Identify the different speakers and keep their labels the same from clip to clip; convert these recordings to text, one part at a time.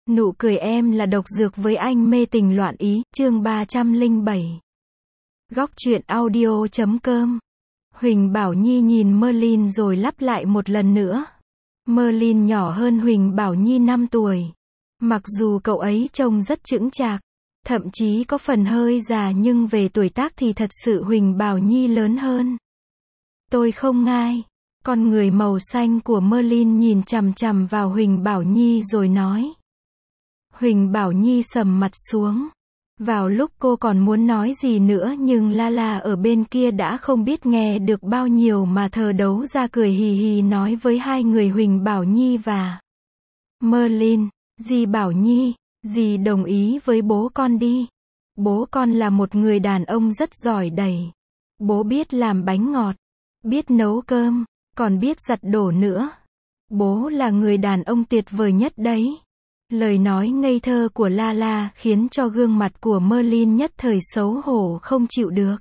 Speaker 1: Nụ cười em là độc dược với anh mê tình loạn ý, chương 307. Góc truyện audio.com. Huỳnh Bảo Nhi nhìn Merlin rồi lặp lại một lần nữa. Merlin nhỏ hơn Huỳnh Bảo Nhi 5 tuổi. Mặc dù cậu ấy trông rất chững chạc, thậm chí có phần hơi già, nhưng về tuổi tác thì thật sự Huỳnh Bảo Nhi lớn hơn. Tôi không ngai. Con người màu xanh của Merlin nhìn chằm chằm vào Huỳnh Bảo Nhi rồi nói. Huỳnh Bảo Nhi sầm mặt xuống. Vào lúc cô còn muốn nói gì nữa nhưng Lala ở bên kia đã không biết nghe được bao nhiêu mà thờ đấu ra cười hì hì nói với hai người Huỳnh Bảo Nhi và Merlin. Dì Bảo Nhi, dì đồng ý với bố con đi. Bố con là một người đàn ông rất giỏi đầy. Bố biết làm bánh ngọt, biết nấu cơm, còn biết giặt đồ nữa. Bố là người đàn ông tuyệt vời nhất đấy. Lời nói ngây thơ của Lala khiến cho gương mặt của Merlin nhất thời xấu hổ không chịu được.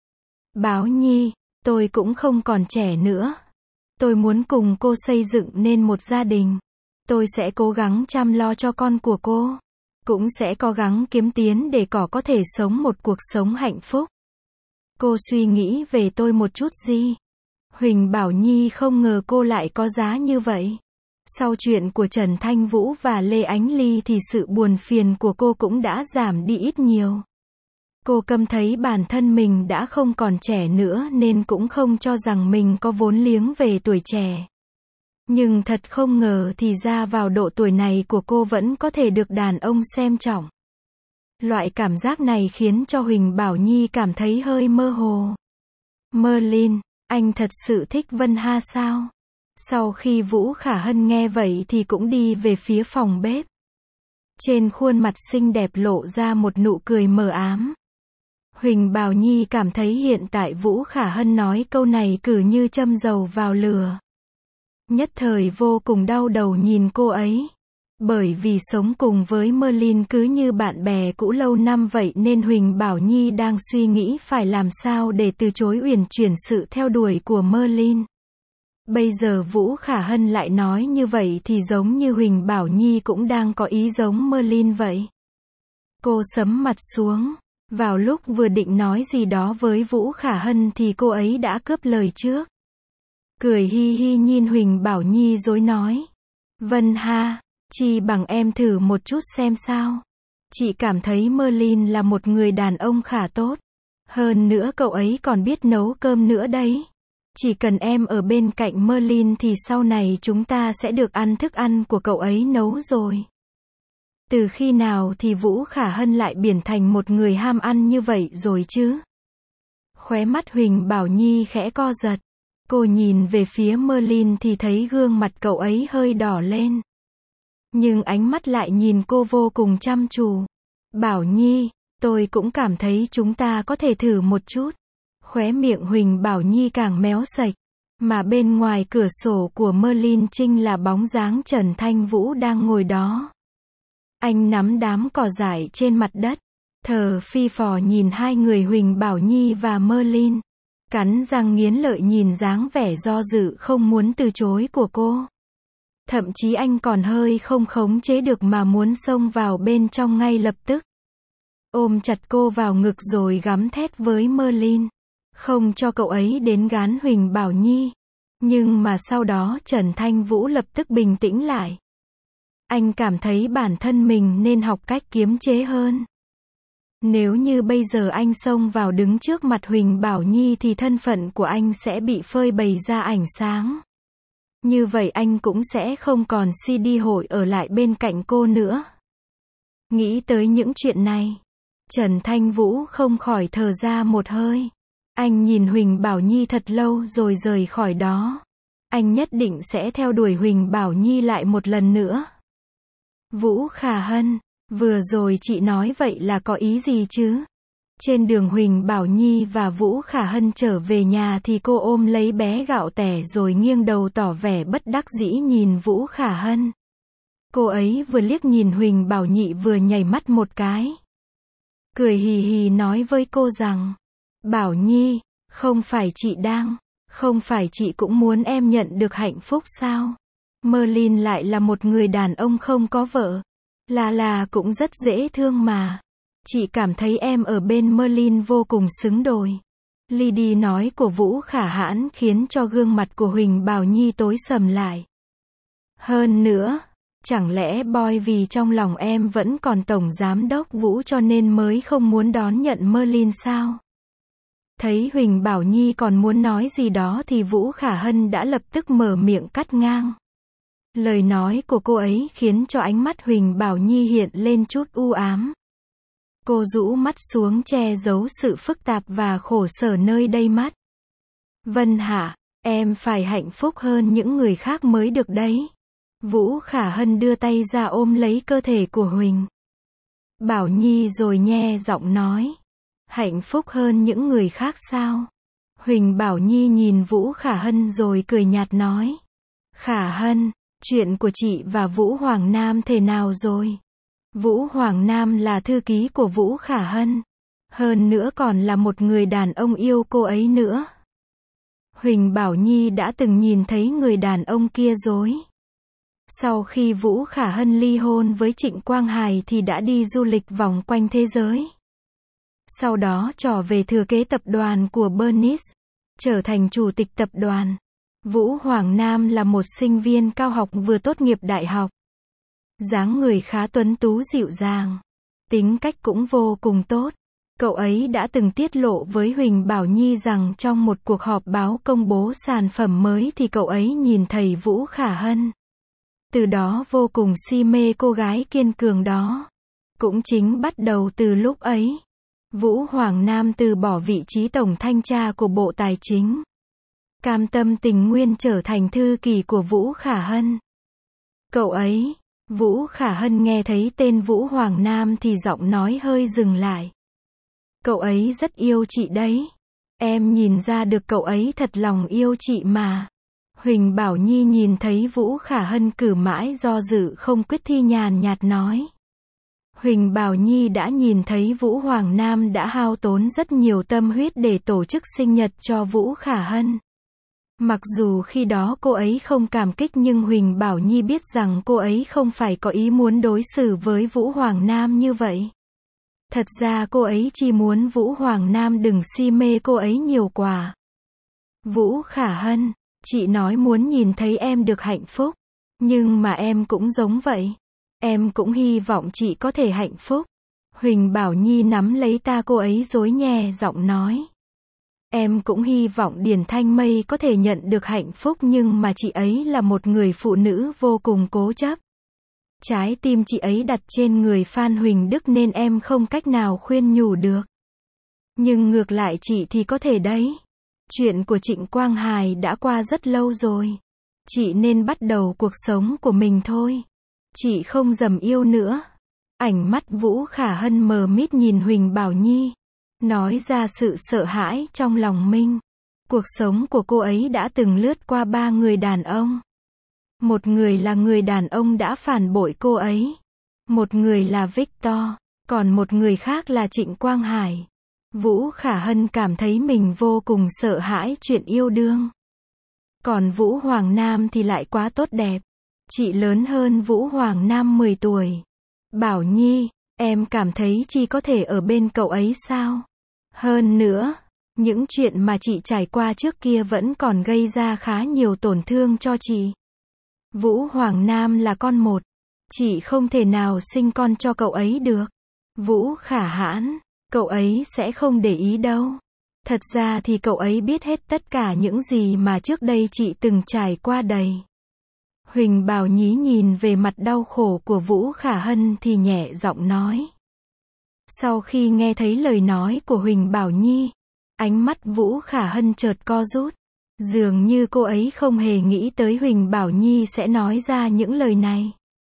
Speaker 1: Bảo Nhi, tôi cũng không còn trẻ nữa. Tôi muốn cùng cô xây dựng nên một gia đình. Tôi sẽ cố gắng chăm lo cho con của cô. Cũng sẽ cố gắng kiếm tiền để có thể sống một cuộc sống hạnh phúc. Cô suy nghĩ về tôi một chút gì? Huỳnh Bảo Nhi không ngờ cô lại có giá như vậy. Sau chuyện của Trần Thanh Vũ và Lê Ánh Ly thì sự buồn phiền của cô cũng đã giảm đi ít nhiều. Cô cảm thấy bản thân mình đã không còn trẻ nữa nên cũng không cho rằng mình có vốn liếng về tuổi trẻ. Nhưng thật không ngờ thì ra vào độ tuổi này của cô vẫn có thể được đàn ông xem trọng. Loại cảm giác này khiến cho Huỳnh Bảo Nhi cảm thấy hơi mơ hồ. Merlin, anh thật sự thích Vân Ha sao? Sau khi Vũ Khả Hân nghe vậy thì cũng đi về phía phòng bếp. Trên khuôn mặt xinh đẹp lộ ra một nụ cười mờ ám. Huỳnh Bảo Nhi cảm thấy hiện tại Vũ Khả Hân nói câu này cứ như châm dầu vào lửa. Nhất thời vô cùng đau đầu nhìn cô ấy. Bởi vì sống cùng với Merlin cứ như bạn bè cũ lâu năm vậy nên Huỳnh Bảo Nhi đang suy nghĩ phải làm sao để từ chối uyển chuyển sự theo đuổi của Merlin. Bây giờ Vũ Khả Hân lại nói như vậy thì giống như Huỳnh Bảo Nhi cũng đang có ý giống Merlin vậy. Cô sẫm mặt xuống. Vào lúc vừa định nói gì đó với Vũ Khả Hân thì cô ấy đã cướp lời trước. Cười hi hi nhìn Huỳnh Bảo Nhi rồi nói. Vân Ha, chi bằng em thử một chút xem sao. Chị cảm thấy Merlin là một người đàn ông khá tốt. Hơn nữa cậu ấy còn biết nấu cơm nữa đấy. Chỉ cần em ở bên cạnh Merlin thì sau này chúng ta sẽ được ăn thức ăn của cậu ấy nấu rồi. Từ khi nào thì Vũ Khả Hân lại biến thành một người ham ăn như vậy rồi chứ? Khóe mắt Huỳnh Bảo Nhi khẽ co giật. Cô nhìn về phía Merlin thì thấy gương mặt cậu ấy hơi đỏ lên. Nhưng ánh mắt lại nhìn cô vô cùng chăm chú. Bảo Nhi, tôi cũng cảm thấy chúng ta có thể thử một chút. Khóe miệng Huỳnh Bảo Nhi càng méo sạch. Mà bên ngoài cửa sổ của Merlin chính là bóng dáng Trần Thanh Vũ đang ngồi đó. Anh nắm đám cỏ dại trên mặt đất. Thở phi phò nhìn hai người Huỳnh Bảo Nhi và Merlin. Cắn răng nghiến lợi nhìn dáng vẻ do dự không muốn từ chối của cô. Thậm chí anh còn hơi không khống chế được mà muốn xông vào bên trong ngay lập tức. Ôm chặt cô vào ngực rồi gắm thét với Merlin. Không cho cậu ấy đến gán Huỳnh Bảo Nhi. Nhưng mà sau đó Trần Thanh Vũ lập tức bình tĩnh lại. Anh cảm thấy bản thân mình nên học cách kiềm chế hơn. Nếu như bây giờ anh xông vào đứng trước mặt Huỳnh Bảo Nhi thì thân phận của anh sẽ bị phơi bày ra ánh sáng. Như vậy anh cũng sẽ không còn CD hội ở lại bên cạnh cô nữa. Nghĩ tới những chuyện này, Trần Thanh Vũ không khỏi thở ra một hơi. Anh nhìn Huỳnh Bảo Nhi thật lâu rồi rời khỏi đó. Anh nhất định sẽ theo đuổi Huỳnh Bảo Nhi lại một lần nữa. Vũ Khả Hân, vừa rồi chị nói vậy là có ý gì chứ? Trên đường Huỳnh Bảo Nhi và Vũ Khả Hân trở về nhà thì cô ôm lấy bé gạo tẻ rồi nghiêng đầu tỏ vẻ bất đắc dĩ nhìn Vũ Khả Hân. Cô ấy vừa liếc nhìn Huỳnh Bảo Nhi vừa nhảy mắt một cái. Cười hì hì nói với cô rằng, Bảo Nhi, không phải chị cũng muốn em nhận được hạnh phúc sao? Merlin lại là một người đàn ông không có vợ. Là cũng rất dễ thương mà. Chị cảm thấy em ở bên Merlin vô cùng xứng đôi. Lily nói của Vũ Khả Hãn khiến cho gương mặt của Huỳnh Bảo Nhi tối sầm lại. Hơn nữa, chẳng lẽ boy vì trong lòng em vẫn còn Tổng Giám đốc Vũ cho nên mới không muốn đón nhận Merlin sao? Thấy Huỳnh Bảo Nhi còn muốn nói gì đó thì Vũ Khả Hân đã lập tức mở miệng cắt ngang. Lời nói của cô ấy khiến cho ánh mắt Huỳnh Bảo Nhi hiện lên chút u ám. Cô rũ mắt xuống che giấu sự phức tạp và khổ sở nơi đây mắt. Vân Hạ, em phải hạnh phúc hơn những người khác mới được đấy. Vũ Khả Hân đưa tay ra ôm lấy cơ thể của Huỳnh Bảo Nhi rồi nhe giọng nói. Hạnh phúc hơn những người khác sao? Huỳnh Bảo Nhi nhìn Vũ Khả Hân rồi cười nhạt nói. Khả Hân, chuyện của chị và Vũ Hoàng Nam thế nào rồi? Vũ Hoàng Nam là thư ký của Vũ Khả Hân. Hơn nữa còn là một người đàn ông yêu cô ấy nữa. Huỳnh Bảo Nhi đã từng nhìn thấy người đàn ông kia rồi. Sau khi Vũ Khả Hân ly hôn với Trịnh Quang Hải thì đã đi du lịch vòng quanh thế giới. Sau đó trở về thừa kế tập đoàn của Bernice, trở thành chủ tịch tập đoàn. Vũ Hoàng Nam là một sinh viên cao học vừa tốt nghiệp đại học. Dáng người khá tuấn tú dịu dàng. Tính cách cũng vô cùng tốt. Cậu ấy đã từng tiết lộ với Huỳnh Bảo Nhi rằng trong một cuộc họp báo công bố sản phẩm mới thì cậu ấy nhìn thấy Vũ Khả Hân. Từ đó vô cùng si mê cô gái kiên cường đó. Cũng chính bắt đầu từ lúc ấy, Vũ Hoàng Nam từ bỏ vị trí tổng thanh tra của Bộ Tài chính. Cam tâm tình nguyện trở thành thư ký của Vũ Khả Hân. Cậu ấy, Vũ Khả Hân nghe thấy tên Vũ Hoàng Nam thì giọng nói hơi dừng lại. Cậu ấy rất yêu chị đấy. Em nhìn ra được cậu ấy thật lòng yêu chị mà. Huỳnh Bảo Nhi nhìn thấy Vũ Khả Hân cử mãi do dự không quyết thì nhàn nhạt nói. Huỳnh Bảo Nhi đã nhìn thấy Vũ Hoàng Nam đã hao tốn rất nhiều tâm huyết để tổ chức sinh nhật cho Vũ Khả Hân. Mặc dù khi đó cô ấy không cảm kích nhưng Huỳnh Bảo Nhi biết rằng cô ấy không phải có ý muốn đối xử với Vũ Hoàng Nam như vậy. Thật ra cô ấy chỉ muốn Vũ Hoàng Nam đừng si mê cô ấy nhiều quá. Vũ Khả Hân, chị nói muốn nhìn thấy em được hạnh phúc. Nhưng mà em cũng giống vậy. Em cũng hy vọng chị có thể hạnh phúc. Huỳnh Bảo Nhi nắm lấy ta cô ấy dối nhẹ giọng nói. Em cũng hy vọng Điền Thanh Mây có thể nhận được hạnh phúc nhưng mà chị ấy là một người phụ nữ vô cùng cố chấp. Trái tim chị ấy đặt trên người Phan Huỳnh Đức nên em không cách nào khuyên nhủ được. Nhưng ngược lại chị thì có thể đấy. Chuyện của Trịnh Quang Hải đã qua rất lâu rồi. Chị nên bắt đầu cuộc sống của mình thôi. Chị không dầm yêu nữa. Ánh mắt Vũ Khả Hân mờ mịt nhìn Huỳnh Bảo Nhi. Nói ra sự sợ hãi trong lòng mình. Cuộc sống của cô ấy đã từng lướt qua 3 người đàn ông. Một người là người đàn ông đã phản bội cô ấy. Một người là Victor. Còn một người khác là Trịnh Quang Hải. Vũ Khả Hân cảm thấy mình vô cùng sợ hãi chuyện yêu đương. Còn Vũ Hoàng Nam thì lại quá tốt đẹp. Chị lớn hơn Vũ Hoàng Nam 10 tuổi. Bảo Nhi, em cảm thấy chị có thể ở bên cậu ấy sao? Hơn nữa, những chuyện mà chị trải qua trước kia vẫn còn gây ra khá nhiều tổn thương cho chị. Vũ Hoàng Nam là con một. Chị không thể nào sinh con cho cậu ấy được. Vũ Khả Hãn, cậu ấy sẽ không để ý đâu. Thật ra thì cậu ấy biết hết tất cả những gì mà trước đây chị từng trải qua đầy. Huỳnh Bảo Nhi nhìn về mặt đau khổ của Vũ Khả Hân thì nhẹ giọng nói. Sau khi nghe thấy lời nói của Huỳnh Bảo Nhi, ánh mắt Vũ Khả Hân chợt co rút. Dường như cô ấy không hề nghĩ tới Huỳnh Bảo Nhi sẽ nói ra những lời này.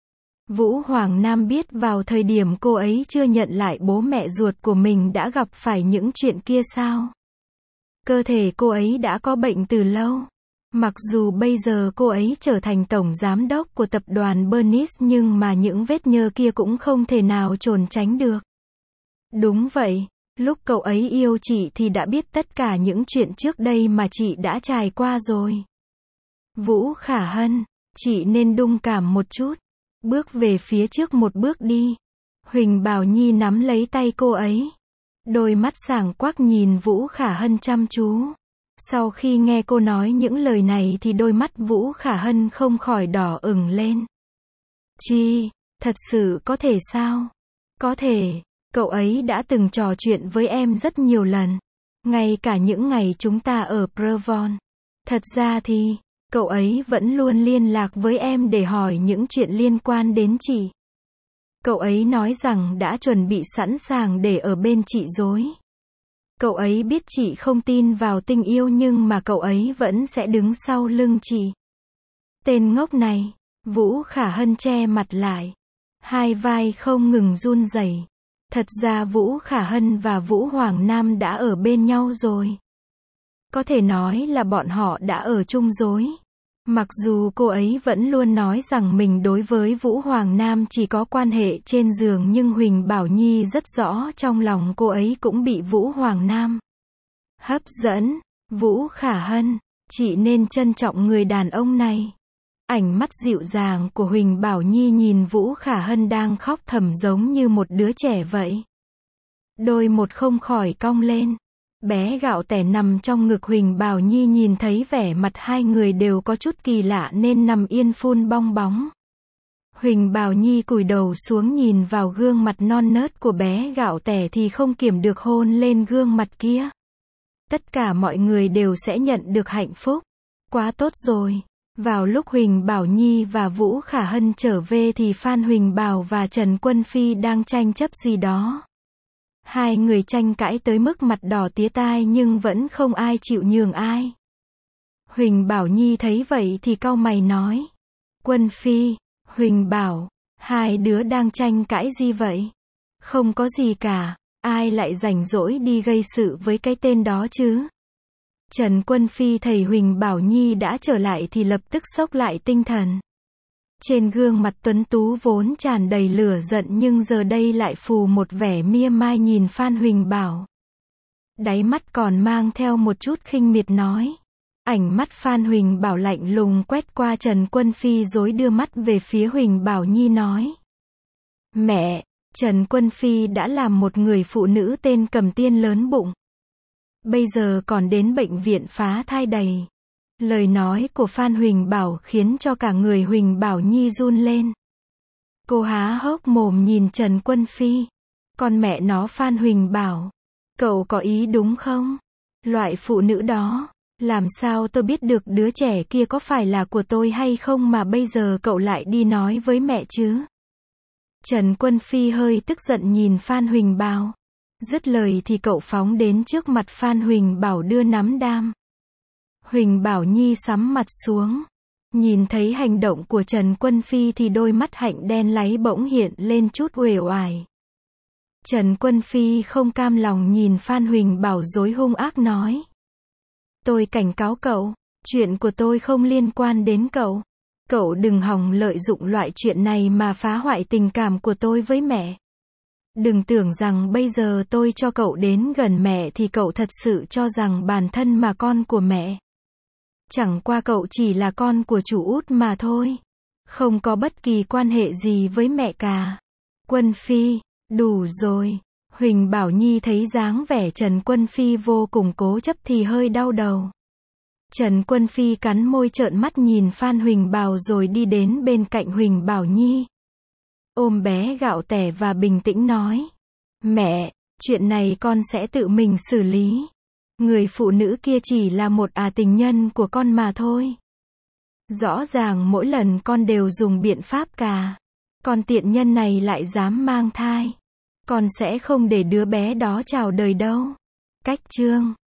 Speaker 1: Vũ Hoàng Nam biết vào thời điểm cô ấy chưa nhận lại bố mẹ ruột của mình đã gặp phải những chuyện kia sao? Cơ thể cô ấy đã có bệnh từ lâu. Mặc dù bây giờ cô ấy trở thành tổng giám đốc của tập đoàn Bernice nhưng mà những vết nhơ kia cũng không thể nào trốn tránh được. Đúng vậy, lúc cậu ấy yêu chị thì đã biết tất cả những chuyện trước đây mà chị đã trải qua rồi. Vũ Khả Hân, chị nên đung cảm một chút. Bước về phía trước một bước đi. Huỳnh Bảo Nhi nắm lấy tay cô ấy. Đôi mắt sáng quắc nhìn Vũ Khả Hân chăm chú. Sau khi nghe cô nói những lời này thì đôi mắt Vũ Khả Hân không khỏi đỏ ửng lên. Chi, thật sự có thể sao? Có thể, cậu ấy đã từng trò chuyện với em rất nhiều lần. Ngay cả những ngày chúng ta ở Prevon. Thật ra thì, cậu ấy vẫn luôn liên lạc với em để hỏi những chuyện liên quan đến chị. Cậu ấy nói rằng đã chuẩn bị sẵn sàng để ở bên chị rồi. Cậu ấy biết chị không tin vào tình yêu nhưng mà cậu ấy vẫn sẽ đứng sau lưng chị. Tên ngốc này, Vũ Khả Hân che mặt lại. Hai vai không ngừng run rẩy. Thật ra Vũ Khả Hân và Vũ Hoàng Nam đã ở bên nhau rồi. Có thể nói là bọn họ đã ở chung rồi. Mặc dù cô ấy vẫn luôn nói rằng mình đối với Vũ Hoàng Nam chỉ có quan hệ trên giường nhưng Huỳnh Bảo Nhi rất rõ trong lòng cô ấy cũng bị Vũ Hoàng Nam hấp dẫn. Vũ Khả Hân, chị nên trân trọng người đàn ông này. Ánh mắt dịu dàng của Huỳnh Bảo Nhi nhìn Vũ Khả Hân đang khóc thầm giống như một đứa trẻ vậy. Đôi một không khỏi cong lên. Bé gạo tẻ nằm trong ngực Huỳnh Bảo Nhi nhìn thấy vẻ mặt hai người đều có chút kỳ lạ nên nằm yên phun bong bóng. Huỳnh Bảo Nhi cúi đầu xuống nhìn vào gương mặt non nớt của bé gạo tẻ thì không kiềm được hôn lên gương mặt kia. Tất cả mọi người đều sẽ nhận được hạnh phúc. Quá tốt rồi. Vào lúc Huỳnh Bảo Nhi và Vũ Khả Hân trở về thì Phan Huỳnh Bảo và Trần Quân Phi đang tranh chấp gì đó. Hai người tranh cãi tới mức mặt đỏ tía tai nhưng vẫn không ai chịu nhường ai. Huỳnh Bảo Nhi thấy vậy thì cau mày nói. Quân Phi, Huỳnh Bảo, hai đứa đang tranh cãi gì vậy? Không có gì cả, ai lại rảnh rỗi đi gây sự với cái tên đó chứ? Trần Quân Phi thấy Huỳnh Bảo Nhi đã trở lại thì lập tức xốc lại tinh thần. Trên gương mặt tuấn tú vốn tràn đầy lửa giận nhưng giờ đây lại phù một vẻ mia mai nhìn Phan Huỳnh Bảo. Đáy mắt còn mang theo một chút khinh miệt nói. Ánh mắt Phan Huỳnh Bảo lạnh lùng quét qua Trần Quân Phi rồi đưa mắt về phía Huỳnh Bảo Nhi nói. Mẹ, Trần Quân Phi đã làm một người phụ nữ tên Cầm Tiên lớn bụng. Bây giờ còn đến bệnh viện phá thai đầy. Lời nói của Phan Huỳnh Bảo khiến cho cả người Huỳnh Bảo Nhi run lên. Cô há hốc mồm nhìn Trần Quân Phi. Con mẹ nó Phan Huỳnh Bảo. Cậu có ý đúng không? Loại phụ nữ đó. Làm sao tôi biết được đứa trẻ kia có phải là của tôi hay không mà bây giờ cậu lại đi nói với mẹ chứ? Trần Quân Phi hơi tức giận nhìn Phan Huỳnh Bảo. Dứt lời thì cậu phóng đến trước mặt Phan Huỳnh Bảo đưa nắm đam. Huỳnh Bảo Nhi sắm mặt xuống. Nhìn thấy hành động của Trần Quân Phi thì đôi mắt hạnh đen láy bỗng hiện lên chút uể oải. Trần Quân Phi không cam lòng nhìn Phan Huỳnh Bảo rồi hung ác nói. Tôi cảnh cáo cậu, chuyện của tôi không liên quan đến cậu. Cậu đừng hòng lợi dụng loại chuyện này mà phá hoại tình cảm của tôi với mẹ. Đừng tưởng rằng bây giờ tôi cho cậu đến gần mẹ thì cậu thật sự cho rằng bản thân mà con của mẹ. Chẳng qua cậu chỉ là con của chủ út mà thôi. Không có bất kỳ quan hệ gì với mẹ cả. Quân Phi, đủ rồi. Huỳnh Bảo Nhi thấy dáng vẻ Trần Quân Phi vô cùng cố chấp thì hơi đau đầu. Trần Quân Phi cắn môi trợn mắt nhìn Phan Huỳnh Bảo rồi đi đến bên cạnh Huỳnh Bảo Nhi. Ôm bé gạo tẻ và bình tĩnh nói. Mẹ, chuyện này con sẽ tự mình xử lý. Người phụ nữ kia chỉ là một tình nhân của con mà thôi. Rõ ràng mỗi lần con đều dùng biện pháp cả. Con tiện nhân này lại dám mang thai. Con sẽ không để đứa bé đó chào đời đâu. Cách chương